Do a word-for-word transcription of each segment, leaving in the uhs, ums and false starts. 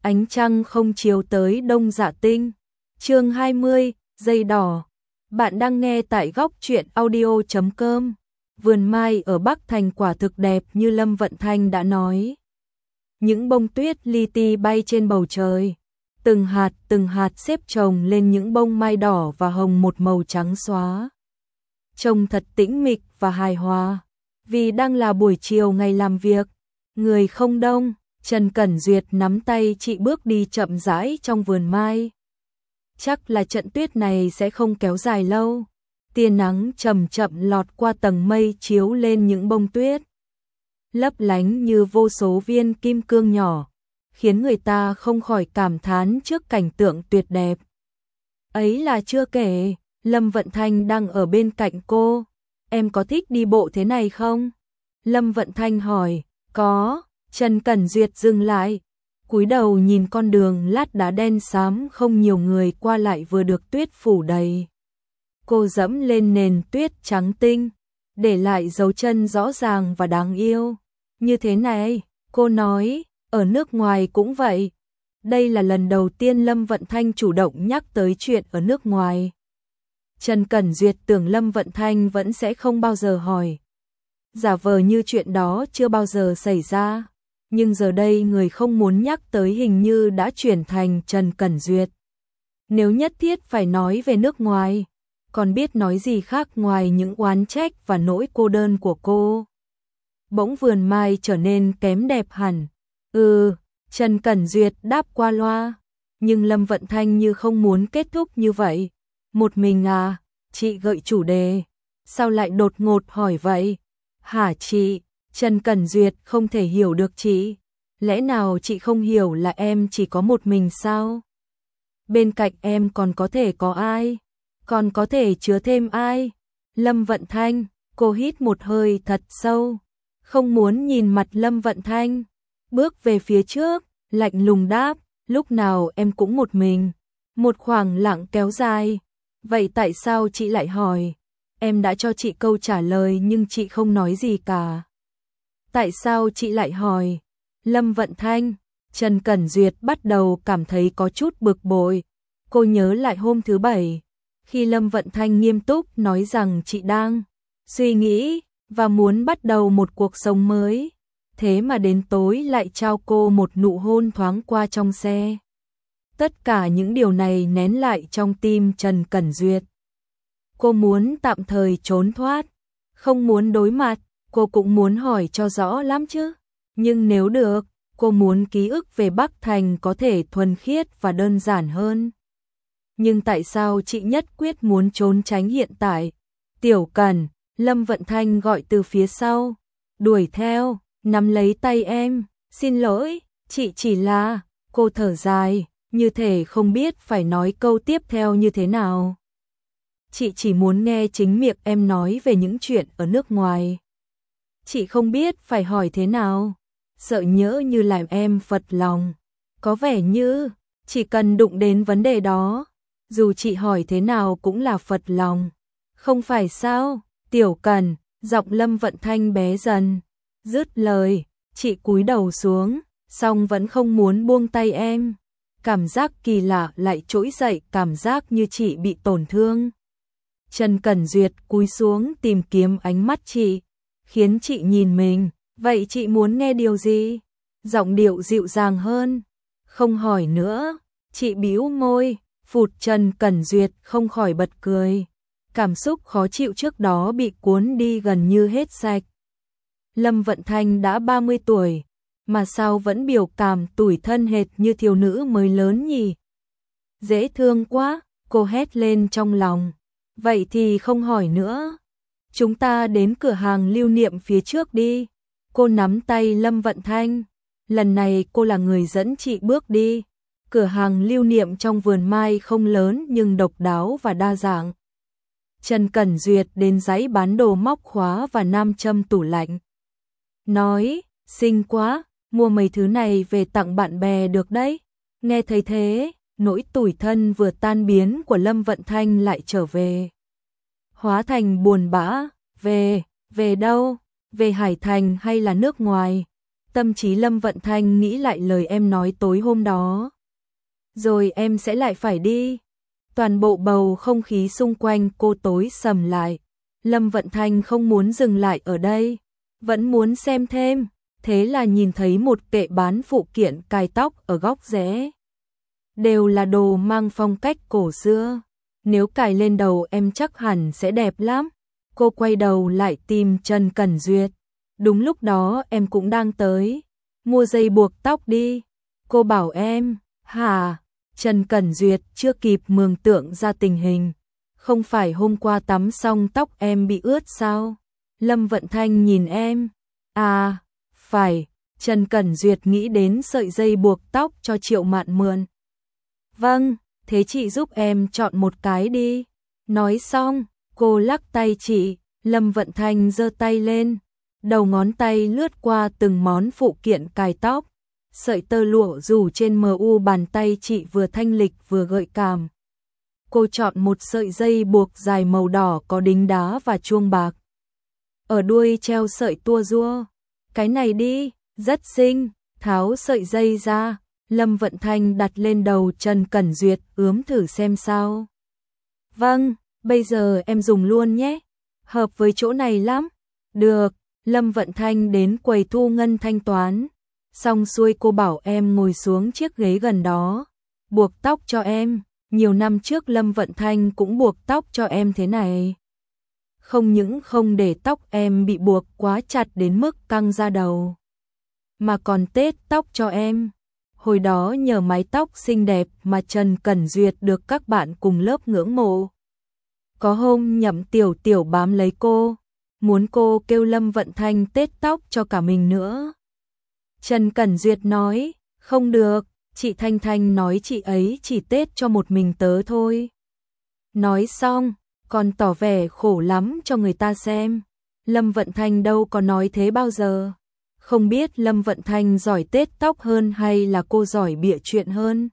ánh trăng không chiếu tới Đông Dạ Tinh. Chương hai mươi, dây đỏ. Bạn đang nghe tại góc truyện audio chấm com. Vườn mai ở Bắc Thành quả thực đẹp như Lâm Vận Thanh đã nói. Những bông tuyết li ti bay trên bầu trời, từng hạt từng hạt xếp chồng lên những bông mai đỏ và hồng một màu trắng xóa. Trông thật tĩnh mịch và hài hòa. Vì đang là buổi chiều ngày làm việc, người không đông, Trần Cẩn Duyệt nắm tay chị bước đi chậm rãi trong vườn mai. Chắc là trận tuyết này sẽ không kéo dài lâu. Tia nắng chậm chậm lọt qua tầng mây chiếu lên những bông tuyết, lấp lánh như vô số viên kim cương nhỏ, khiến người ta không khỏi cảm thán trước cảnh tượng tuyệt đẹp. Ấy là chưa kể, Lâm Vận Thanh đang ở bên cạnh cô. Em có thích đi bộ thế này không? Lâm Vận Thanh hỏi. Có. Trần Cẩn Duyệt dừng lại, cúi đầu nhìn con đường lát đá đen xám không nhiều người qua lại vừa được tuyết phủ đầy. Cô dẫm lên nền tuyết trắng tinh, để lại dấu chân rõ ràng và đáng yêu. Như thế này, cô nói, ở nước ngoài cũng vậy. Đây là lần đầu tiên Lâm Vận Thanh chủ động nhắc tới chuyện ở nước ngoài. Trần Cẩn Duyệt tưởng Lâm Vận Thanh vẫn sẽ không bao giờ hỏi, giả vờ như chuyện đó chưa bao giờ xảy ra. Nhưng giờ đây người không muốn nhắc tới hình như đã chuyển thành Trần Cẩn Duyệt. Nếu nhất thiết phải nói về nước ngoài, còn biết nói gì khác ngoài những oán trách và nỗi cô đơn của cô. Bỗng vườn mai trở nên kém đẹp hẳn. Ừ, Trần Cẩn Duyệt đáp qua loa. Nhưng Lâm Vận Thanh như không muốn kết thúc như vậy. Một mình à, chị gợi chủ đề. Sao lại đột ngột hỏi vậy? Hả chị? Trần Cẩn Duyệt không thể hiểu được chị. Lẽ nào chị không hiểu là em chỉ có một mình sao? Bên cạnh em còn có thể có ai? Còn có thể chứa thêm ai? Lâm Vận Thanh, cô hít một hơi thật sâu, không muốn nhìn mặt Lâm Vận Thanh. Bước về phía trước, lạnh lùng đáp, lúc nào em cũng một mình. Một khoảng lặng kéo dài. Vậy tại sao chị lại hỏi? Em đã cho chị câu trả lời nhưng chị không nói gì cả. Tại sao chị lại hỏi? Lâm Vận Thanh, Trần Cẩn Duyệt bắt đầu cảm thấy có chút bực bội. Cô nhớ lại hôm thứ bảy, khi Lâm Vận Thanh nghiêm túc nói rằng chị đang suy nghĩ và muốn bắt đầu một cuộc sống mới. Thế mà đến tối lại trao cô một nụ hôn thoáng qua trong xe. Tất cả những điều này nén lại trong tim Trần Cẩn Duyệt. Cô muốn tạm thời trốn thoát, không muốn đối mặt. Cô cũng muốn hỏi cho rõ lắm chứ. Nhưng nếu được, cô muốn ký ức về Bắc Thành có thể thuần khiết và đơn giản hơn. Nhưng tại sao chị nhất quyết muốn trốn tránh hiện tại? Tiểu Cẩn, Lâm Vận Thanh gọi từ phía sau. Đuổi theo, nắm lấy tay em. Xin lỗi, chị chỉ là... Cô thở dài, như thể không biết phải nói câu tiếp theo như thế nào. Chị chỉ muốn nghe chính miệng em nói về những chuyện ở nước ngoài. Chị không biết phải hỏi thế nào, sợ nhỡ như làm em phật lòng. Có vẻ như chỉ cần đụng đến vấn đề đó, dù chị hỏi thế nào cũng là phật lòng. Không phải sao? Tiểu Cẩn, giọng Lâm Vận Thanh bé dần. Dứt lời, chị cúi đầu xuống, song vẫn không muốn buông tay em. Cảm giác kỳ lạ lại trỗi dậy, cảm giác như chị bị tổn thương. Trần Cẩn Duyệt cúi xuống tìm kiếm ánh mắt chị, khiến chị nhìn mình. Vậy chị muốn nghe điều gì? Giọng điệu dịu dàng hơn. Không hỏi nữa. Chị bĩu môi. Phụt, Trần Cẩn Duyệt không khỏi bật cười. Cảm xúc khó chịu trước đó bị cuốn đi gần như hết sạch. Lâm Vận Thanh đã ba mươi tuổi, mà sao vẫn biểu cảm tủi thân hệt như thiếu nữ mới lớn nhỉ? Dễ thương quá, cô hét lên trong lòng. Vậy thì không hỏi nữa. Chúng ta đến cửa hàng lưu niệm phía trước đi. Cô nắm tay Lâm Vận Thanh. Lần này cô là người dẫn chị bước đi. Cửa hàng lưu niệm trong vườn mai không lớn nhưng độc đáo và đa dạng. Trần Cẩn Duyệt đến dãy bán đồ móc khóa và nam châm tủ lạnh. Nói, xinh quá, mua mấy thứ này về tặng bạn bè được đấy. Nghe thấy thế, nỗi tủi thân vừa tan biến của Lâm Vận Thanh lại trở về. Hóa thành buồn bã. Về, về đâu? Về Hải Thành hay là nước ngoài? tâm trí Lâm Vận Thanh nghĩ lại lời em nói tối hôm đó. Rồi em sẽ lại phải đi. Toàn bộ bầu không khí xung quanh cô tối sầm lại. Lâm Vận Thanh không muốn dừng lại ở đây, vẫn muốn xem thêm. Thế là nhìn thấy một kệ bán phụ kiện cài tóc ở góc rẽ. Đều là đồ mang phong cách cổ xưa. Nếu cài lên đầu em chắc hẳn sẽ đẹp lắm. Cô quay đầu lại tìm Trần Cẩn Duyệt. Đúng lúc đó em cũng đang tới. Mua dây buộc tóc đi. Cô bảo em. Hả? Trần Cẩn Duyệt chưa kịp mường tượng ra tình hình. Không phải hôm qua tắm xong tóc em bị ướt sao? Lâm Vận Thanh nhìn em. À, phải. Trần Cẩn Duyệt nghĩ đến sợi dây buộc tóc cho Triệu Mạn mượn. Vâng, thế chị giúp em chọn một cái đi. Nói xong, cô lắc tay chị. Lâm Vận Thanh giơ tay lên. Đầu ngón tay lướt qua từng món phụ kiện cài tóc. Sợi tơ lụa rủ trên mờ u bàn tay chị vừa thanh lịch vừa gợi cảm. Cô chọn một sợi dây buộc dài màu đỏ có đính đá và chuông bạc. Ở đuôi treo sợi tua rua. Cái này đi, rất xinh. Tháo sợi dây ra, Lâm Vận Thanh đặt lên đầu Trần Cẩn Duyệt ướm thử xem sao. Vâng, bây giờ em dùng luôn nhé. Hợp với chỗ này lắm. Được, Lâm Vận Thanh đến quầy thu ngân thanh toán. Xong xuôi cô bảo em ngồi xuống chiếc ghế gần đó. Buộc tóc cho em. Nhiều năm trước Lâm Vận Thanh cũng buộc tóc cho em thế này. Không những không để tóc em bị buộc quá chặt đến mức căng ra đầu, mà còn tết tóc cho em. Hồi đó nhờ mái tóc xinh đẹp mà Trần Cẩn Duyệt được các bạn cùng lớp ngưỡng mộ. Có hôm Nhậm Tiểu Tiểu bám lấy cô, muốn cô kêu Lâm Vận Thanh tết tóc cho cả mình nữa. Trần Cẩn Duyệt nói, không được, chị Thanh Thanh nói chị ấy chỉ tết cho một mình tớ thôi. Nói xong, còn tỏ vẻ khổ lắm cho người ta xem. Lâm Vận Thanh đâu có nói thế bao giờ. Không biết Lâm Vận Thanh giỏi tết tóc hơn hay là cô giỏi bịa chuyện hơn.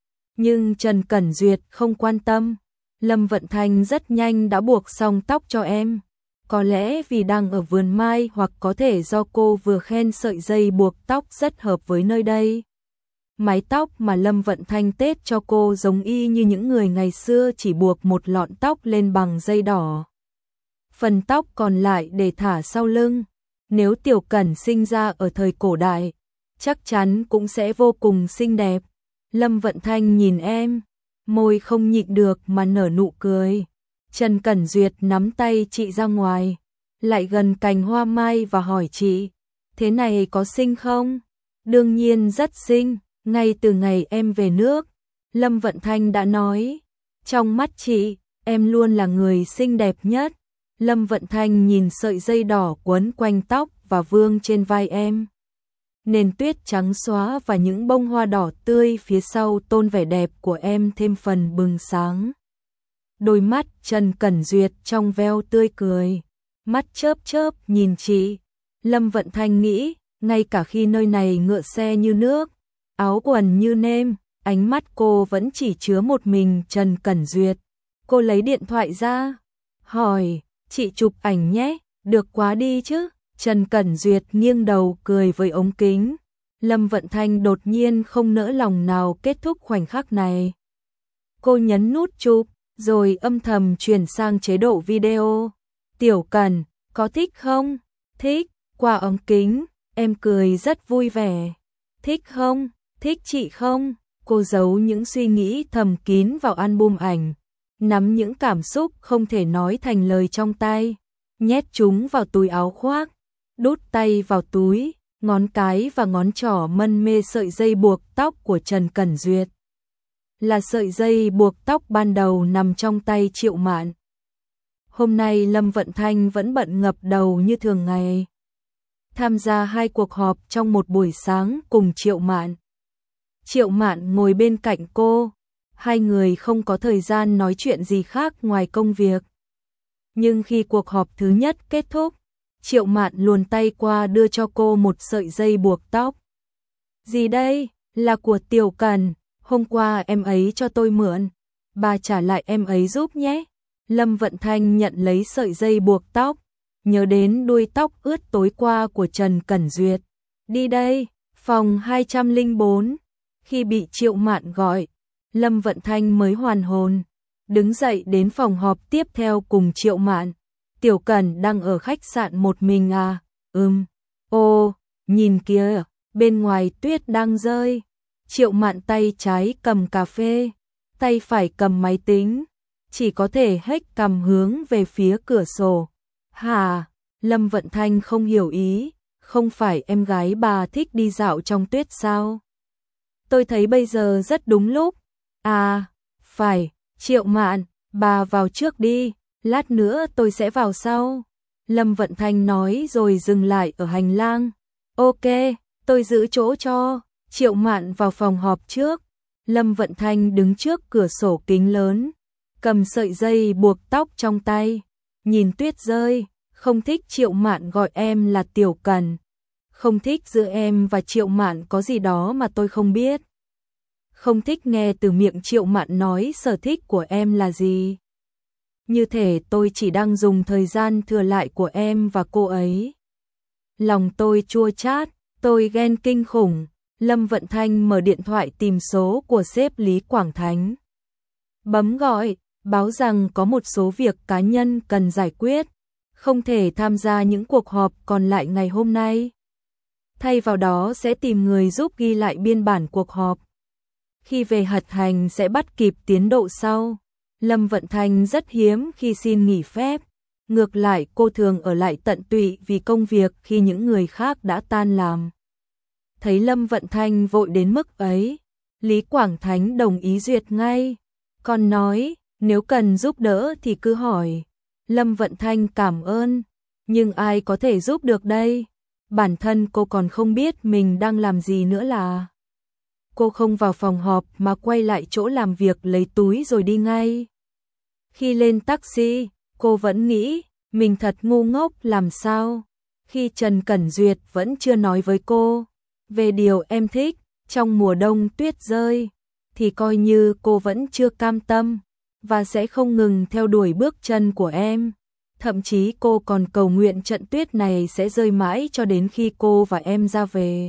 Nhưng Trần Cẩn Duyệt không quan tâm. Lâm Vận Thanh rất nhanh đã buộc xong tóc cho em. Có lẽ vì đang ở vườn mai hoặc có thể do cô vừa khen sợi dây buộc tóc rất hợp với nơi đây. Mái tóc mà Lâm Vận Thanh tết cho cô giống y như những người ngày xưa chỉ buộc một lọn tóc lên bằng dây đỏ. Phần tóc còn lại để thả sau lưng. Nếu Tiểu Cẩn sinh ra ở thời cổ đại, chắc chắn cũng sẽ vô cùng xinh đẹp. Lâm Vận Thanh nhìn em, môi không nhịn được mà nở nụ cười. Trần Cẩn Duyệt nắm tay chị ra ngoài, lại gần cành hoa mai và hỏi chị, thế này có xinh không? Đương nhiên rất xinh, ngay từ ngày em về nước, Lâm Vận Thanh đã nói, trong mắt chị, em luôn là người xinh đẹp nhất. Lâm Vận Thanh nhìn sợi dây đỏ quấn quanh tóc và vương trên vai em. Nền tuyết trắng xóa và những bông hoa đỏ tươi phía sau tôn vẻ đẹp của em thêm phần bừng sáng. Đôi mắt Trần Cẩn Duyệt trong veo tươi cười, mắt chớp chớp nhìn chị. Lâm Vận Thanh nghĩ, ngay cả khi nơi này ngựa xe như nước, áo quần như nêm, ánh mắt cô vẫn chỉ chứa một mình Trần Cẩn Duyệt. Cô lấy điện thoại ra, hỏi, chị chụp ảnh nhé, được quá đi chứ. Trần Cẩn Duyệt nghiêng đầu cười với ống kính. Lâm Vận Thanh đột nhiên không nỡ lòng nào kết thúc khoảnh khắc này. Cô nhấn nút chụp, rồi âm thầm chuyển sang chế độ video. Tiểu Cẩn, có thích không? Thích, qua ống kính, em cười rất vui vẻ. Thích không? Thích chị không? Cô giấu những suy nghĩ thầm kín vào album ảnh, nắm những cảm xúc không thể nói thành lời trong tay, nhét chúng vào túi áo khoác, đút tay vào túi, ngón cái và ngón trỏ mân mê sợi dây buộc tóc của Trần Cẩn Duyệt. Là sợi dây buộc tóc ban đầu nằm trong tay Triệu Mạn. Hôm nay Lâm Vận Thanh vẫn bận ngập đầu như thường ngày, tham gia hai cuộc họp trong một buổi sáng cùng Triệu Mạn. Triệu Mạn ngồi bên cạnh cô, hai người không có thời gian nói chuyện gì khác ngoài công việc. Nhưng khi cuộc họp thứ nhất kết thúc, Triệu Mạn luồn tay qua đưa cho cô một sợi dây buộc tóc. Gì đây? Là của Tiểu Cẩn, hôm qua em ấy cho tôi mượn, bà trả lại em ấy giúp nhé. Lâm Vận Thanh nhận lấy sợi dây buộc tóc, nhớ đến đuôi tóc ướt tối qua của Trần Cẩn Duyệt. Đi đây, phòng hai trăm lẻ bốn. Khi bị Triệu Mạn gọi, Lâm Vận Thanh mới hoàn hồn, đứng dậy đến phòng họp tiếp theo cùng Triệu Mạn. Tiểu Cẩn đang ở khách sạn một mình à? Ừm. Ô, nhìn kìa, bên ngoài tuyết đang rơi. Triệu Mạn tay trái cầm cà phê, tay phải cầm máy tính, chỉ có thể hếch cằm hướng về phía cửa sổ. Hả? Lâm Vận Thanh không hiểu ý, không phải em gái bà thích đi dạo trong tuyết sao? Tôi thấy bây giờ rất đúng lúc. À, phải, Triệu Mạn, bà vào trước đi, lát nữa tôi sẽ vào sau. Lâm Vận Thanh nói rồi dừng lại ở hành lang. Ok, tôi giữ chỗ cho. Triệu Mạn vào phòng họp trước. Lâm Vận Thanh đứng trước cửa sổ kính lớn, cầm sợi dây buộc tóc trong tay, nhìn tuyết rơi. Không thích Triệu Mạn gọi em là Tiểu Cẩn. Không thích giữa em và Triệu Mạn có gì đó mà tôi không biết. Không thích nghe từ miệng Triệu Mạn nói sở thích của em là gì. Như thể tôi chỉ đang dùng thời gian thừa lại của em và cô ấy. Lòng tôi chua chát, tôi ghen kinh khủng. Lâm Vận Thanh mở điện thoại tìm số của sếp Lý Quảng Thánh. Bấm gọi, báo rằng có một số việc cá nhân cần giải quyết, không thể tham gia những cuộc họp còn lại ngày hôm nay. Thay vào đó sẽ tìm người giúp ghi lại biên bản cuộc họp. Khi về hật hành sẽ bắt kịp tiến độ sau. Lâm Vận Thanh rất hiếm khi xin nghỉ phép. Ngược lại cô thường ở lại tận tụy vì công việc khi những người khác đã tan làm. Thấy Lâm Vận Thanh vội đến mức ấy, Lý Quảng Thánh đồng ý duyệt ngay. Còn nói, nếu cần giúp đỡ thì cứ hỏi. Lâm Vận Thanh cảm ơn, nhưng ai có thể giúp được đây? Bản thân cô còn không biết mình đang làm gì nữa là. Cô không vào phòng họp mà quay lại chỗ làm việc lấy túi rồi đi ngay. Khi lên taxi, cô vẫn nghĩ mình thật ngu ngốc làm sao. Khi Trần Cẩn Duyệt vẫn chưa nói với cô về điều em thích, trong mùa đông tuyết rơi, thì coi như cô vẫn chưa cam tâm và sẽ không ngừng theo đuổi bước chân của em. Thậm chí cô còn cầu nguyện trận tuyết này sẽ rơi mãi cho đến khi cô và em ra về.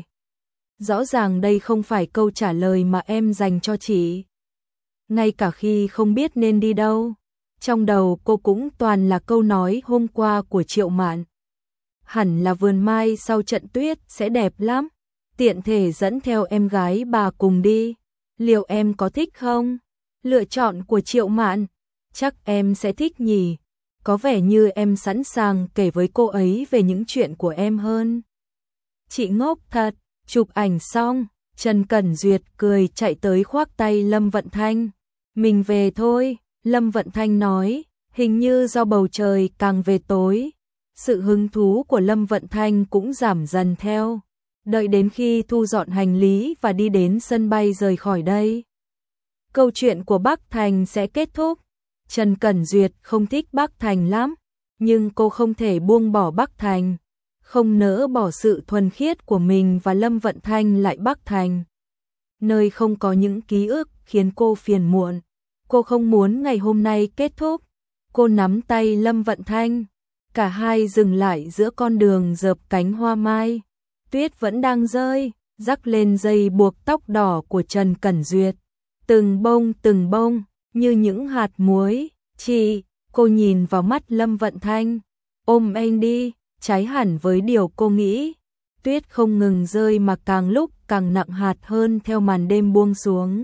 Rõ ràng đây không phải câu trả lời mà em dành cho chị. Ngay cả khi không biết nên đi đâu, trong đầu cô cũng toàn là câu nói hôm qua của Triệu Mạn. Hẳn là vườn mai sau trận tuyết sẽ đẹp lắm, tiện thể dẫn theo em gái bà cùng đi. Liệu em có thích không? Lựa chọn của Triệu Mạn, chắc em sẽ thích nhỉ. Có vẻ như em sẵn sàng kể với cô ấy về những chuyện của em hơn. Chị ngốc thật. Chụp ảnh xong, Trần Cẩn Duyệt cười chạy tới khoác tay Lâm Vận Thanh. Mình về thôi, Lâm Vận Thanh nói, hình như do bầu trời càng về tối. Sự hứng thú của Lâm Vận Thanh cũng giảm dần theo. Đợi đến khi thu dọn hành lý và đi đến sân bay rời khỏi đây, câu chuyện của Bắc Thành sẽ kết thúc. Trần Cẩn Duyệt không thích Bắc Thành lắm, nhưng cô không thể buông bỏ Bắc Thành. Không nỡ bỏ sự thuần khiết của mình và Lâm Vận Thanh lại Bắc Thành, nơi không có những ký ức khiến cô phiền muộn. Cô không muốn ngày hôm nay kết thúc. Cô nắm tay Lâm Vận Thanh, cả hai dừng lại giữa con đường dợp cánh hoa mai. Tuyết vẫn đang rơi, rắc lên dây buộc tóc đỏ của Trần Cẩn Duyệt. Từng bông từng bông, như những hạt muối. Chị, cô nhìn vào mắt Lâm Vận Thanh, ôm anh đi. Trái hẳn với điều cô nghĩ, tuyết không ngừng rơi mà càng lúc càng nặng hạt hơn theo màn đêm buông xuống.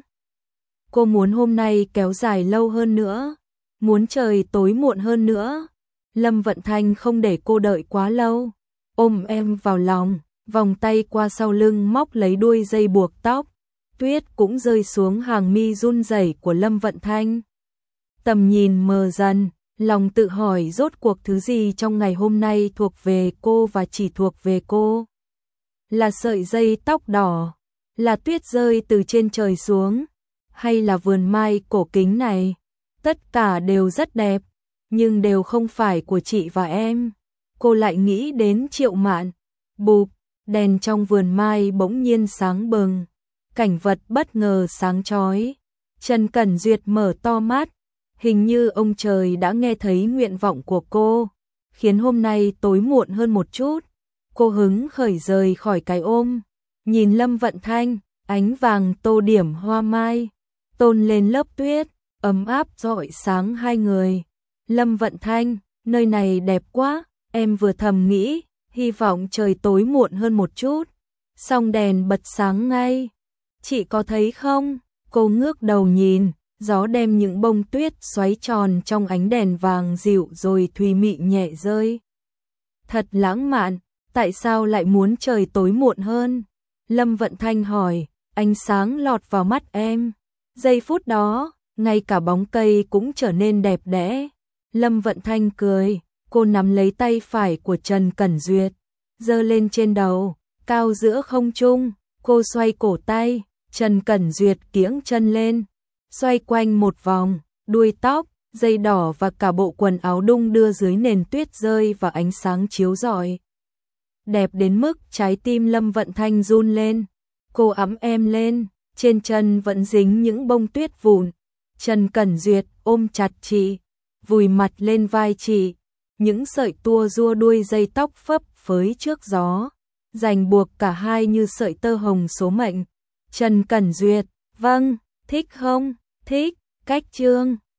Cô muốn hôm nay kéo dài lâu hơn nữa, muốn trời tối muộn hơn nữa. Lâm Vận Thanh không để cô đợi quá lâu, ôm em vào lòng, vòng tay qua sau lưng móc lấy đuôi dây buộc tóc. Tuyết cũng rơi xuống hàng mi run rẩy của Lâm Vận Thanh. Tầm nhìn mờ dần. Lòng tự hỏi rốt cuộc thứ gì trong ngày hôm nay thuộc về cô và chỉ thuộc về cô. Là sợi dây tóc đỏ, là tuyết rơi từ trên trời xuống, hay là vườn mai cổ kính này. Tất cả đều rất đẹp, nhưng đều không phải của chị và em. Cô lại nghĩ đến Triệu Mạn. Bụp, đèn trong vườn mai bỗng nhiên sáng bừng. Cảnh vật bất ngờ sáng chói. Trần Cẩn Duyệt mở to mắt. Hình như ông trời đã nghe thấy nguyện vọng của cô, khiến hôm nay tối muộn hơn một chút. Cô hứng khởi rời khỏi cái ôm, nhìn Lâm Vận Thanh, ánh vàng tô điểm hoa mai, tôn lên lớp tuyết, ấm áp rọi sáng hai người. Lâm Vận Thanh, nơi này đẹp quá, em vừa thầm nghĩ, hy vọng trời tối muộn hơn một chút. Xong đèn bật sáng ngay. Chị có thấy không? Cô ngước đầu nhìn, gió đem những bông tuyết xoáy tròn trong ánh đèn vàng dịu rồi thùy mị nhẹ rơi. Thật lãng mạn, tại sao lại muốn trời tối muộn hơn? Lâm Vận Thanh hỏi, ánh sáng lọt vào mắt em. Giây phút đó, ngay cả bóng cây cũng trở nên đẹp đẽ. Lâm Vận Thanh cười, cô nắm lấy tay phải của Trần Cẩn Duyệt, giơ lên trên đầu, cao giữa không trung, cô xoay cổ tay, Trần Cẩn Duyệt kiễng chân lên, xoay quanh một vòng, đuôi tóc, dây đỏ và cả bộ quần áo đung đưa dưới nền tuyết rơi vào ánh sáng chiếu rọi. Đẹp đến mức trái tim Lâm Vận Thanh run lên, cô ẵm em lên, trên chân vẫn dính những bông tuyết vụn. Trần Cẩn Duyệt ôm chặt chị, vùi mặt lên vai chị, những sợi tua rua đuôi dây tóc phấp phới trước gió, rành buộc cả hai như sợi tơ hồng số mệnh. Trần Cẩn Duyệt, vâng, thích không? Thích, cách chương.